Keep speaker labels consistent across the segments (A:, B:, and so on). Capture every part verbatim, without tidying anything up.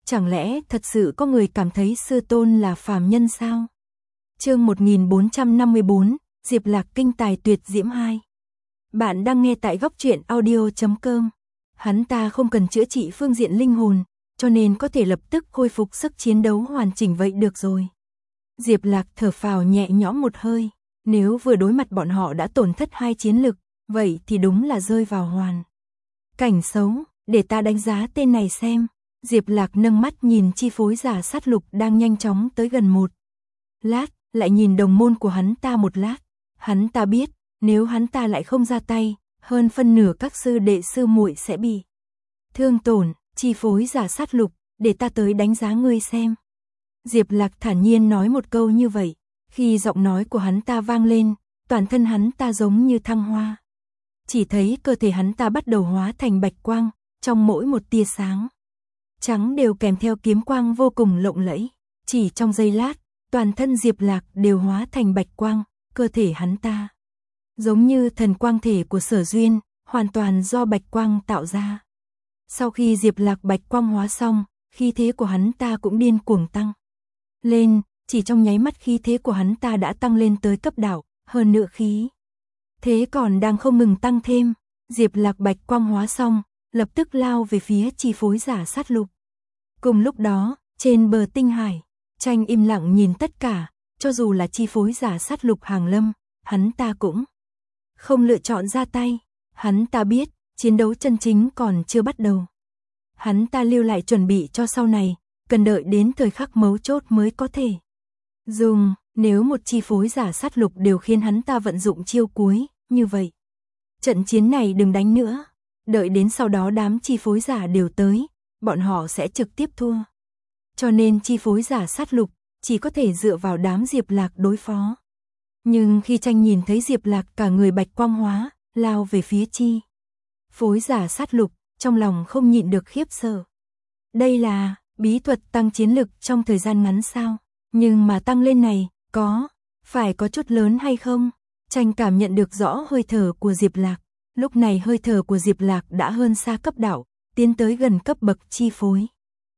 A: Chẳng lẽ thật sự có người cảm thấy sư tôn là phàm nhân sao? Chương một nghìn bốn trăm năm mươi bốn, Diệp Lạc kinh tài tuyệt diễm hai. Bạn đang nghe tại góc truyện audio chấm com. Hắn ta không cần chữa trị phương diện linh hồn, cho nên có thể lập tức khôi phục sức chiến đấu hoàn chỉnh vậy được rồi. Diệp Lạc thở phào nhẹ nhõm một hơi, nếu vừa đối mặt bọn họ đã tổn thất hai chiến lực, vậy thì đúng là rơi vào hoàn cảnh xấu, để ta đánh giá tên này xem. Diệp Lạc nâng mắt nhìn chi phối giả sát lục đang nhanh chóng tới gần một lát, lại nhìn đồng môn của hắn ta một lát. Hắn ta biết, nếu hắn ta lại không ra tay, hơn phân nửa các sư đệ sư muội sẽ bị thương tổn. Chi phối giả sát lục, để ta tới đánh giá ngươi xem. Diệp Lạc thản nhiên nói một câu như vậy, khi giọng nói của hắn ta vang lên, toàn thân hắn ta giống như thăng hoa. Chỉ thấy cơ thể hắn ta bắt đầu hóa thành bạch quang, trong mỗi một tia sáng trắng đều kèm theo kiếm quang vô cùng lộng lẫy. Chỉ trong giây lát, toàn thân Diệp Lạc đều hóa thành bạch quang, cơ thể hắn ta giống như thần quang thể của Sở Duyên, hoàn toàn do bạch quang tạo ra. Sau khi Diệp Lạc bạch quang hóa xong, khí thế của hắn ta cũng điên cuồng tăng lên, chỉ trong nháy mắt khí thế của hắn ta đã tăng lên tới cấp đạo, hơn nữa khí thế còn đang không ngừng tăng thêm. Diệp Lạc bạch quang hóa xong, lập tức lao về phía chi phối giả sát lục. Cùng lúc đó, trên bờ tinh hải, Tranh im lặng nhìn tất cả, cho dù là chi phối giả sát lục hàng lâm, hắn ta cũng không lựa chọn ra tay. Hắn ta biết, chiến đấu chân chính còn chưa bắt đầu. Hắn ta lưu lại chuẩn bị cho sau này, cần đợi đến thời khắc mấu chốt mới có thể dùng. Nếu một chi phối giả sát lục đều khiến hắn ta vận dụng chiêu cuối, như vậy trận chiến này đừng đánh nữa. Đợi đến sau đó đám chi phối giả đều tới, bọn họ sẽ trực tiếp thua. Cho nên chi phối giả sát lục chỉ có thể dựa vào đám Diệp Lạc đối phó. Nhưng khi Tranh nhìn thấy Diệp Lạc cả người bạch quang hóa, lao về phía chi phối giả sát lục, trong lòng không nhịn được khiếp sợ. Đây là bí thuật tăng chiến lực trong thời gian ngắn sao? Nhưng mà tăng lên này, có phải có chút lớn hay không? Tranh cảm nhận được rõ hơi thở của Diệp Lạc. Lúc này hơi thở của Diệp Lạc đã hơn xa cấp đạo, tiến tới gần cấp bậc chi phối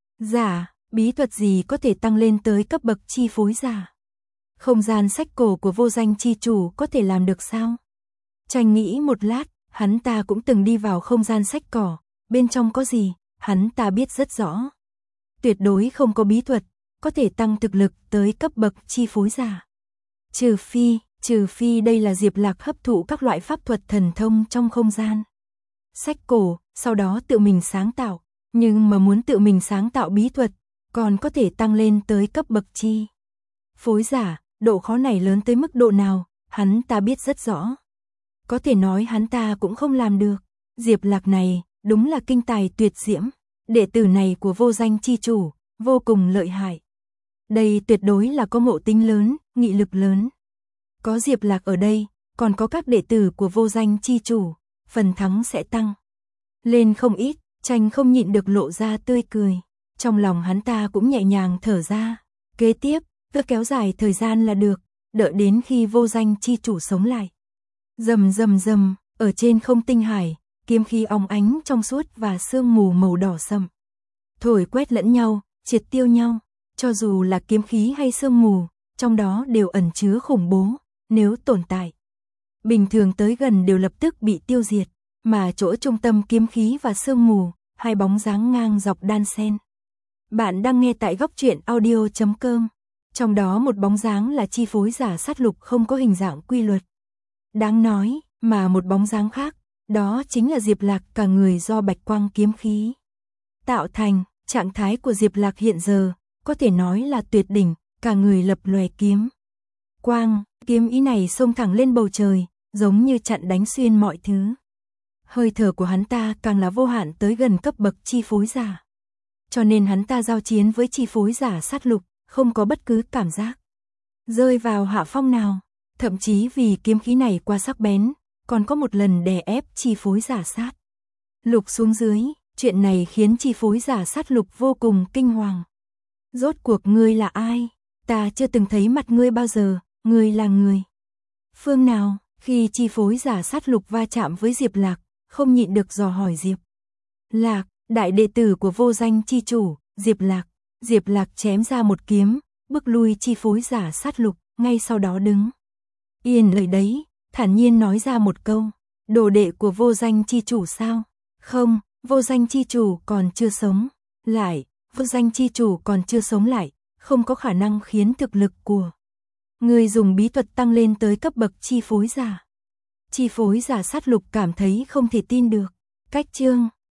A: giả. Bí thuật gì có thể tăng lên tới cấp bậc chi phối giả? Không gian sách cổ của vô danh chi chủ có thể làm được sao? Tranh nghĩ một lát, hắn ta cũng từng đi vào không gian sách cỏ, bên trong có gì, hắn ta biết rất rõ. Tuyệt đối không có bí thuật có thể tăng thực lực tới cấp bậc chi phối giả. Trừ phi, trừ phi đây là Diệp Lạc hấp thụ các loại pháp thuật thần thông trong không gian sách cổ, sau đó tự mình sáng tạo. Nhưng mà muốn tự mình sáng tạo bí thuật, còn có thể tăng lên tới cấp bậc chi phối giả, độ khó này lớn tới mức độ nào, hắn ta biết rất rõ. Có thể nói hắn ta cũng không làm được. Diệp Lạc này, đúng là kinh tài tuyệt diễm. Đệ tử này của vô danh chi chủ, vô cùng lợi hại. Đây tuyệt đối là có ngộ tính lớn, nghị lực lớn. Có Diệp Lạc ở đây, còn có các đệ tử của vô danh chi chủ, phần thắng sẽ tăng lên không ít. Tranh không nhịn được lộ ra tươi cười. Trong lòng hắn ta cũng nhẹ nhàng thở ra. Kế tiếp, cứ kéo dài thời gian là được, đợi đến khi vô danh chi chủ sống lại. Rầm rầm rầm, ở trên không tinh hải, kiếm khí óng ánh trong suốt và sương mù màu đỏ sẫm thổi quét lẫn nhau, triệt tiêu nhau. Cho dù là kiếm khí hay sương mù, trong đó đều ẩn chứa khủng bố, nếu tồn tại bình thường tới gần đều lập tức bị tiêu diệt. Mà chỗ trung tâm kiếm khí và sương mù, hai bóng dáng ngang dọc đan xen. Bạn đang nghe tại góc truyện audio chấm com. Trong đó một bóng dáng là chi phối giả sát lục không có hình dạng quy luật đáng nói, mà một bóng dáng khác, đó chính là Diệp Lạc cả người do bạch quang kiếm khí tạo thành. Trạng thái của Diệp Lạc hiện giờ, có thể nói là tuyệt đỉnh, cả người lập lòe kiếm quang, kiếm ý này xông thẳng lên bầu trời, giống như chặn đánh xuyên mọi thứ. Hơi thở của hắn ta càng là vô hạn tới gần cấp bậc chi phối giả. Cho nên hắn ta giao chiến với chi phối giả sát lục, không có bất cứ cảm giác rơi vào hạ phong nào. Thậm chí vì kiếm khí này quá sắc bén, còn có một lần đè ép chi phối giả sát lục xuống dưới. Chuyện này khiến chi phối giả sát lục vô cùng kinh hoàng. Rốt cuộc ngươi là ai? Ta chưa từng thấy mặt ngươi bao giờ, ngươi là người phương nào? Khi chi phối giả sát lục va chạm với Diệp Lạc, không nhịn được dò hỏi Diệp Lạc, đại đệ tử của vô danh chi chủ, Diệp Lạc. Diệp Lạc chém ra một kiếm, bức lui chi phối giả sát lục, ngay sau đó đứng yên lời đấy, thản nhiên nói ra một câu, đồ đệ của vô danh chi chủ sao? Không, vô danh chi chủ còn chưa sống lại, vô danh chi chủ còn chưa sống lại, không có khả năng khiến thực lực của người dùng bí thuật tăng lên tới cấp bậc chi phối giả. Chi phối giả sát lục cảm thấy không thể tin được. Cách chương